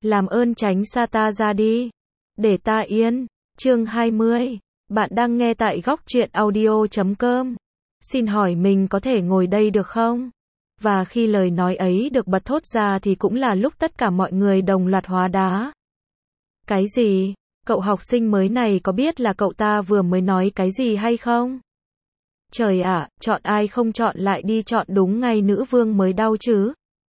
Làm ơn tránh xa ta ra đi. Để ta yên. Chương 20. Bạn đang nghe tại góc truyện audio.com. Xin hỏi mình có thể ngồi đây được không? Và khi lời nói ấy được bật thốt ra thì cũng là lúc tất cả mọi người đồng loạt hóa đá. Cái gì? Cậu học sinh mới này có biết là cậu ta vừa mới nói cái gì hay không? Trời ạ, chọn ai không chọn lại đi chọn đúng ngay nữ vương mới đau chứ.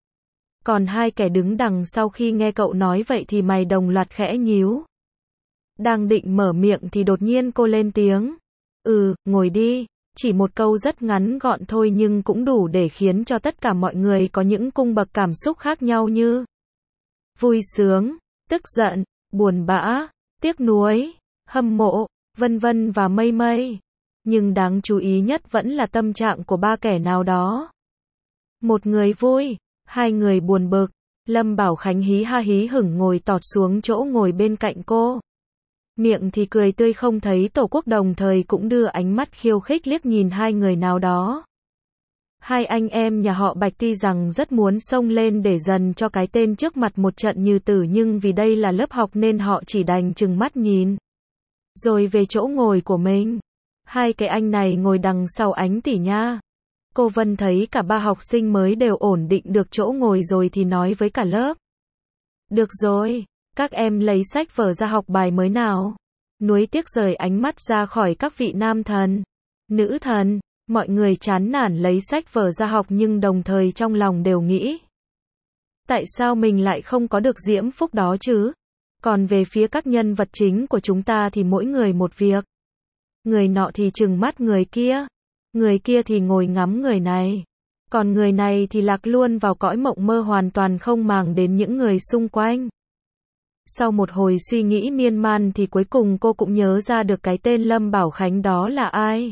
Còn hai kẻ đứng đằng sau khi nghe cậu nói vậy thì mày đồng loạt khẽ nhíu. Đang định mở miệng thì đột nhiên cô lên tiếng. Ngồi đi. Chỉ một câu rất ngắn gọn thôi nhưng cũng đủ để khiến cho tất cả mọi người có những cung bậc cảm xúc khác nhau như vui sướng, tức giận, buồn bã, tiếc nuối, hâm mộ, vân vân và mây mây. Nhưng đáng chú ý nhất vẫn là tâm trạng của ba kẻ nào đó. Một người vui, hai người buồn bực. Lâm Bảo Khánh hí ha hí hửng ngồi tọt xuống chỗ ngồi bên cạnh cô. Miệng thì cười tươi không thấy tổ quốc, đồng thời cũng đưa ánh mắt khiêu khích liếc nhìn hai người nào đó. Hai anh em nhà họ Bạch tuy rằng rất muốn xông lên để dần cho cái tên trước mặt một trận như tử, nhưng vì đây là lớp học nên họ chỉ đành trừng mắt nhìn. Rồi về chỗ ngồi của mình. Hai cái anh này ngồi đằng sau Ánh tỷ nha. Cô Vân thấy cả ba học sinh mới đều ổn định được chỗ ngồi rồi thì nói với cả lớp. Được rồi, các em lấy sách vở ra học bài mới nào. Nuối tiếc rời ánh mắt ra khỏi các vị nam thần, nữ thần. Mọi người chán nản lấy sách vở ra học nhưng đồng thời trong lòng đều nghĩ. Tại sao mình lại không có được diễm phúc đó chứ? Còn về phía các nhân vật chính của chúng ta thì mỗi người một việc. Người nọ thì trừng mắt người kia thì ngồi ngắm người này. Còn người này thì lạc luôn vào cõi mộng mơ hoàn toàn không màng đến những người xung quanh. Sau một hồi suy nghĩ miên man thì cuối cùng cô cũng nhớ ra được cái tên Lâm Bảo Khánh đó là ai.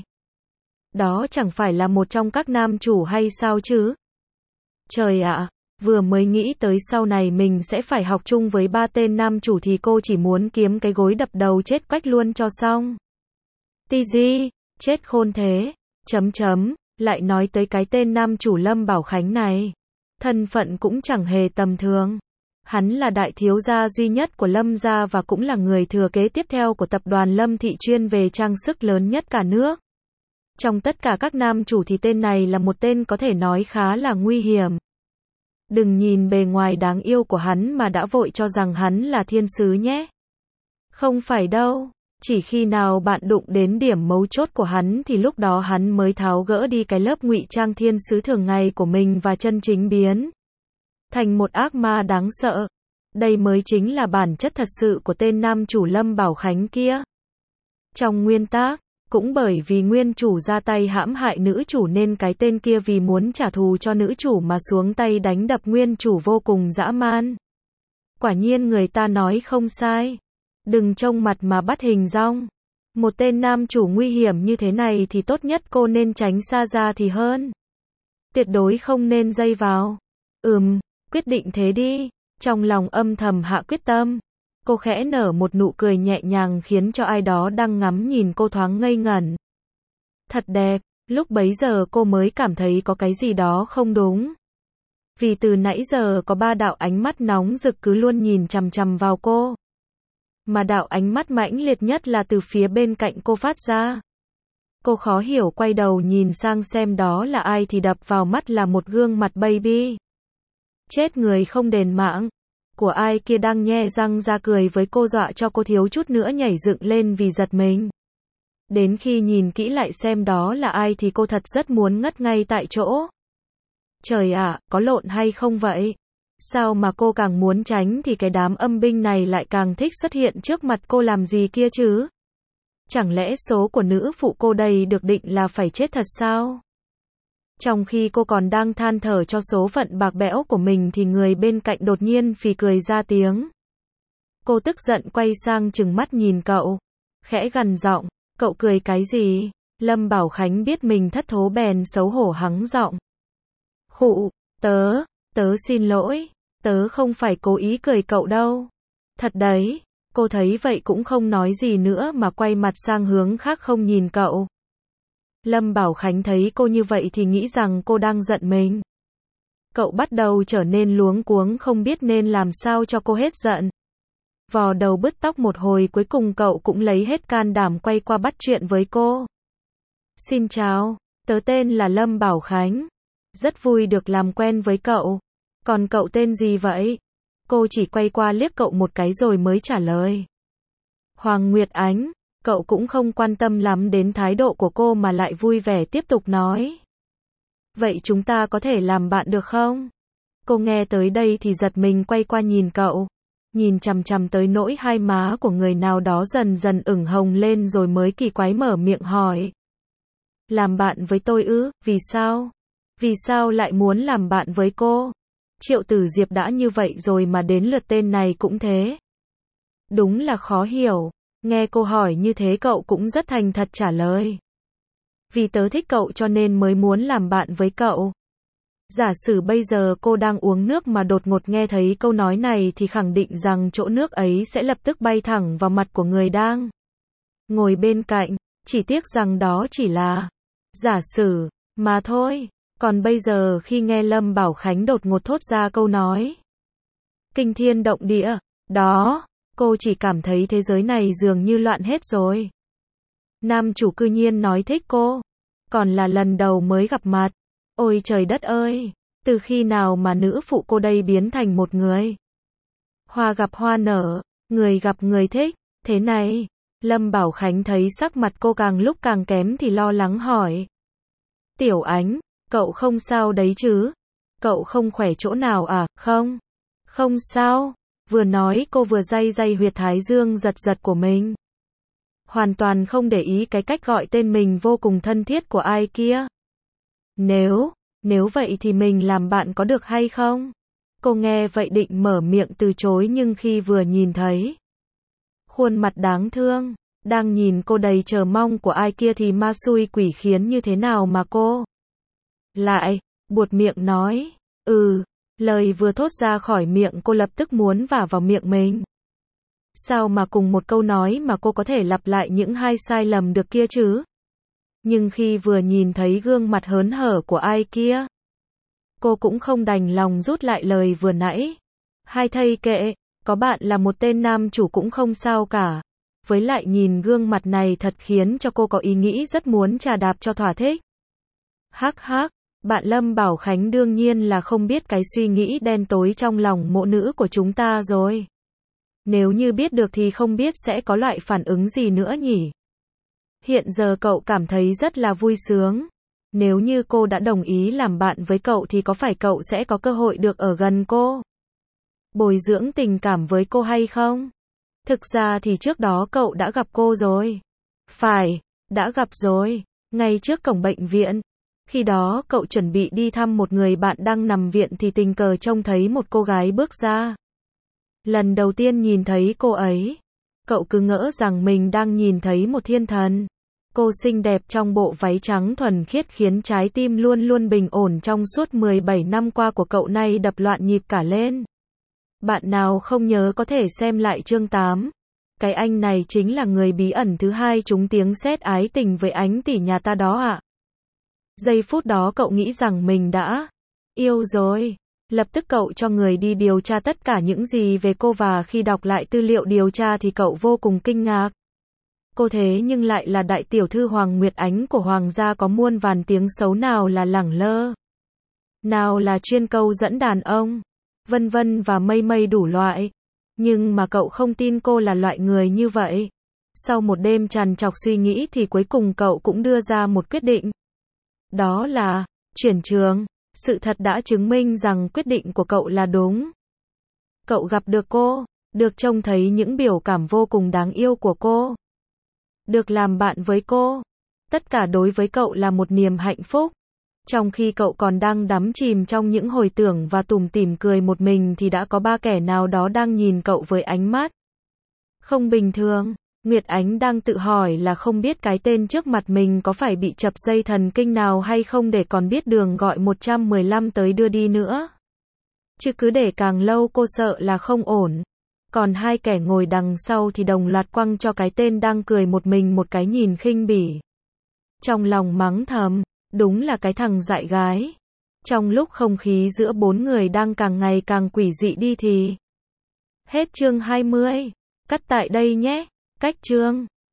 Đó chẳng phải là một trong các nam chủ hay sao chứ? Trời ạ, vừa mới nghĩ tới sau này mình sẽ phải học chung với ba tên nam chủ thì cô chỉ muốn kiếm cái gối đập đầu chết quách luôn cho xong. TG, chết khôn thế. Lại nói tới cái tên nam chủ Lâm Bảo Khánh này. Thân phận cũng chẳng hề tầm thường. Hắn là đại thiếu gia duy nhất của Lâm gia và cũng là người thừa kế tiếp theo của tập đoàn Lâm Thị chuyên về trang sức lớn nhất cả nước. Trong tất cả các nam chủ thì tên này là một tên có thể nói khá là nguy hiểm. Đừng nhìn bề ngoài đáng yêu của hắn mà đã vội cho rằng hắn là thiên sứ nhé. Không phải đâu. Chỉ khi nào bạn đụng đến điểm mấu chốt của hắn thì lúc đó hắn mới tháo gỡ đi cái lớp ngụy trang thiên sứ thường ngày của mình và chân chính biến thành một ác ma đáng sợ. Đây mới chính là bản chất thật sự của tên nam chủ Lâm Bảo Khánh kia. Trong nguyên tác, cũng bởi vì nguyên chủ ra tay hãm hại nữ chủ nên cái tên kia vì muốn trả thù cho nữ chủ mà xuống tay đánh đập nguyên chủ vô cùng dã man. Quả nhiên người ta nói không sai. Đừng trông mặt mà bắt hình dong. Một tên nam chủ nguy hiểm như thế này thì tốt nhất cô nên tránh xa ra thì hơn. Tuyệt đối không nên dây vào. Quyết định thế đi. Trong lòng âm thầm hạ quyết tâm. Cô khẽ nở một nụ cười nhẹ nhàng khiến cho ai đó đang ngắm nhìn cô thoáng ngây ngẩn. Thật đẹp. Lúc bấy giờ cô mới cảm thấy có cái gì đó không đúng. Vì từ nãy giờ có ba đạo ánh mắt nóng rực cứ luôn nhìn chằm chằm vào cô. Mà đạo ánh mắt mãnh liệt nhất là từ phía bên cạnh cô phát ra. Cô khó hiểu quay đầu nhìn sang xem đó là ai thì đập vào mắt là một gương mặt baby. Chết người không đền mạng. Của ai kia đang nhe răng ra cười với cô, dọa cho cô thiếu chút nữa nhảy dựng lên vì giật mình. Đến khi nhìn kỹ lại xem đó là ai thì cô thật rất muốn ngất ngay tại chỗ. Trời ạ, có lộn hay không vậy? Sao mà cô càng muốn tránh thì cái đám âm binh này lại càng thích xuất hiện trước mặt cô làm gì kia chứ? Chẳng lẽ số của nữ phụ cô đây được định là phải chết thật sao? Trong khi cô còn đang than thở cho số phận bạc bẽo của mình thì người bên cạnh đột nhiên phì cười ra tiếng. Cô tức giận quay sang trừng mắt nhìn cậu. Khẽ gằn giọng, cậu cười cái gì? Lâm Bảo Khánh biết mình thất thố bèn xấu hổ hắng giọng. Khụ, tớ xin lỗi, tớ không phải cố ý cười cậu đâu. Thật đấy, cô thấy vậy cũng không nói gì nữa mà quay mặt sang hướng khác không nhìn cậu. Lâm Bảo Khánh thấy cô như vậy thì nghĩ rằng cô đang giận mình. Cậu bắt đầu trở nên luống cuống không biết nên làm sao cho cô hết giận. Vò đầu bứt tóc một hồi cuối cùng cậu cũng lấy hết can đảm quay qua bắt chuyện với cô. Xin chào, tớ tên là Lâm Bảo Khánh. Rất vui được làm quen với cậu. Còn cậu tên gì vậy? Cô chỉ quay qua liếc cậu một cái rồi mới trả lời. Hoàng Nguyệt Ánh. Cậu cũng không quan tâm lắm đến thái độ của cô mà lại vui vẻ tiếp tục nói. Vậy chúng ta có thể làm bạn được không? Cô nghe tới đây thì giật mình quay qua nhìn cậu. Nhìn chằm chằm tới nỗi hai má của người nào đó dần dần ửng hồng lên rồi mới kỳ quái mở miệng hỏi. Làm bạn với tôi ư? Vì sao? Vì sao lại muốn làm bạn với cô? Triệu Tử Diệp đã như vậy rồi mà đến lượt tên này cũng thế. Đúng là khó hiểu. Nghe cô hỏi như thế cậu cũng rất thành thật trả lời. Vì tớ thích cậu cho nên mới muốn làm bạn với cậu. Giả sử bây giờ cô đang uống nước mà đột ngột nghe thấy câu nói này thì khẳng định rằng chỗ nước ấy sẽ lập tức bay thẳng vào mặt của người đang ngồi bên cạnh. Chỉ tiếc rằng đó chỉ là giả sử mà thôi. Còn bây giờ khi nghe Lâm Bảo Khánh đột ngột thốt ra câu nói kinh thiên động địa, đó, cô chỉ cảm thấy thế giới này dường như loạn hết rồi. Nam chủ cư nhiên nói thích cô, còn là lần đầu mới gặp mặt. Ôi trời đất ơi, từ khi nào mà nữ phụ cô đây biến thành một người hoa gặp hoa nở, người gặp người thích, thế này. Lâm Bảo Khánh thấy sắc mặt cô càng lúc càng kém thì lo lắng hỏi. Tiểu Ánh, cậu không sao đấy chứ? Cậu không khỏe chỗ nào à? Không. Không sao. Vừa nói cô vừa day day huyệt thái dương giật giật của mình. Hoàn toàn không để ý cái cách gọi tên mình vô cùng thân thiết của ai kia. Nếu vậy thì mình làm bạn có được hay không? Cô nghe vậy định mở miệng từ chối nhưng khi vừa nhìn thấy khuôn mặt đáng thương, đang nhìn cô đầy chờ mong của ai kia thì ma xui quỷ khiến như thế nào mà cô lại buột miệng nói, lời vừa thốt ra khỏi miệng cô lập tức muốn vả vào miệng mình. Sao mà cùng một câu nói mà cô có thể lặp lại những hai sai lầm được kia chứ? Nhưng khi vừa nhìn thấy gương mặt hớn hở của ai kia, cô cũng không đành lòng rút lại lời vừa nãy. Hai thây kệ, có bạn là một tên nam chủ cũng không sao cả. Với lại nhìn gương mặt này thật khiến cho cô có ý nghĩ rất muốn chà đạp cho thỏa thích. Hắc hắc, bạn Lâm Bảo Khánh đương nhiên là không biết cái suy nghĩ đen tối trong lòng mộ nữ của chúng ta rồi. Nếu như biết được thì không biết sẽ có loại phản ứng gì nữa nhỉ? Hiện giờ cậu cảm thấy rất là vui sướng. Nếu như cô đã đồng ý làm bạn với cậu thì có phải cậu sẽ có cơ hội được ở gần cô? Bồi dưỡng tình cảm với cô hay không? Thực ra thì trước đó cậu đã gặp cô rồi. Phải, đã gặp rồi, ngay trước cổng bệnh viện. Khi đó cậu chuẩn bị đi thăm một người bạn đang nằm viện thì tình cờ trông thấy một cô gái bước ra. Lần đầu tiên nhìn thấy cô ấy, cậu cứ ngỡ rằng mình đang nhìn thấy một thiên thần. Cô xinh đẹp trong bộ váy trắng thuần khiết khiến trái tim luôn luôn bình ổn trong suốt 17 năm qua của cậu nay đập loạn nhịp cả lên. Bạn nào không nhớ có thể xem lại chương 8. Cái anh này chính là người bí ẩn thứ hai trúng tiếng sét ái tình với Ánh tỷ nhà ta đó ạ. Giây phút đó cậu nghĩ rằng mình đã yêu rồi. Lập tức cậu cho người đi điều tra tất cả những gì về cô và khi đọc lại tư liệu điều tra thì cậu vô cùng kinh ngạc. Cô thế nhưng lại là đại tiểu thư Hoàng Nguyệt Ánh của Hoàng gia có muôn vàn tiếng xấu nào là lẳng lơ. Nào là chuyên câu dẫn đàn ông. Vân vân và mây mây đủ loại. Nhưng mà cậu không tin cô là loại người như vậy. Sau một đêm trằn trọc suy nghĩ thì cuối cùng cậu cũng đưa ra một quyết định. Đó là chuyển trường. Sự thật đã chứng minh rằng quyết định của cậu là đúng. Cậu gặp được cô, được trông thấy những biểu cảm vô cùng đáng yêu của cô, được làm bạn với cô. Tất cả đối với cậu là một niềm hạnh phúc. Trong khi cậu còn đang đắm chìm trong những hồi tưởng và tủm tỉm cười một mình thì đã có ba kẻ nào đó đang nhìn cậu với ánh mắt không bình thường. Nguyệt Ánh đang tự hỏi là không biết cái tên trước mặt mình có phải bị chập dây thần kinh nào hay không để còn biết đường gọi 115 tới đưa đi nữa. Chứ cứ để càng lâu cô sợ là không ổn. Còn hai kẻ ngồi đằng sau thì đồng loạt quăng cho cái tên đang cười một mình một cái nhìn khinh bỉ. Trong lòng mắng thầm, đúng là cái thằng dại gái. Trong lúc không khí giữa bốn người đang càng ngày càng quỷ dị đi thì. Hết chương 20. Cắt tại đây nhé. Cách chương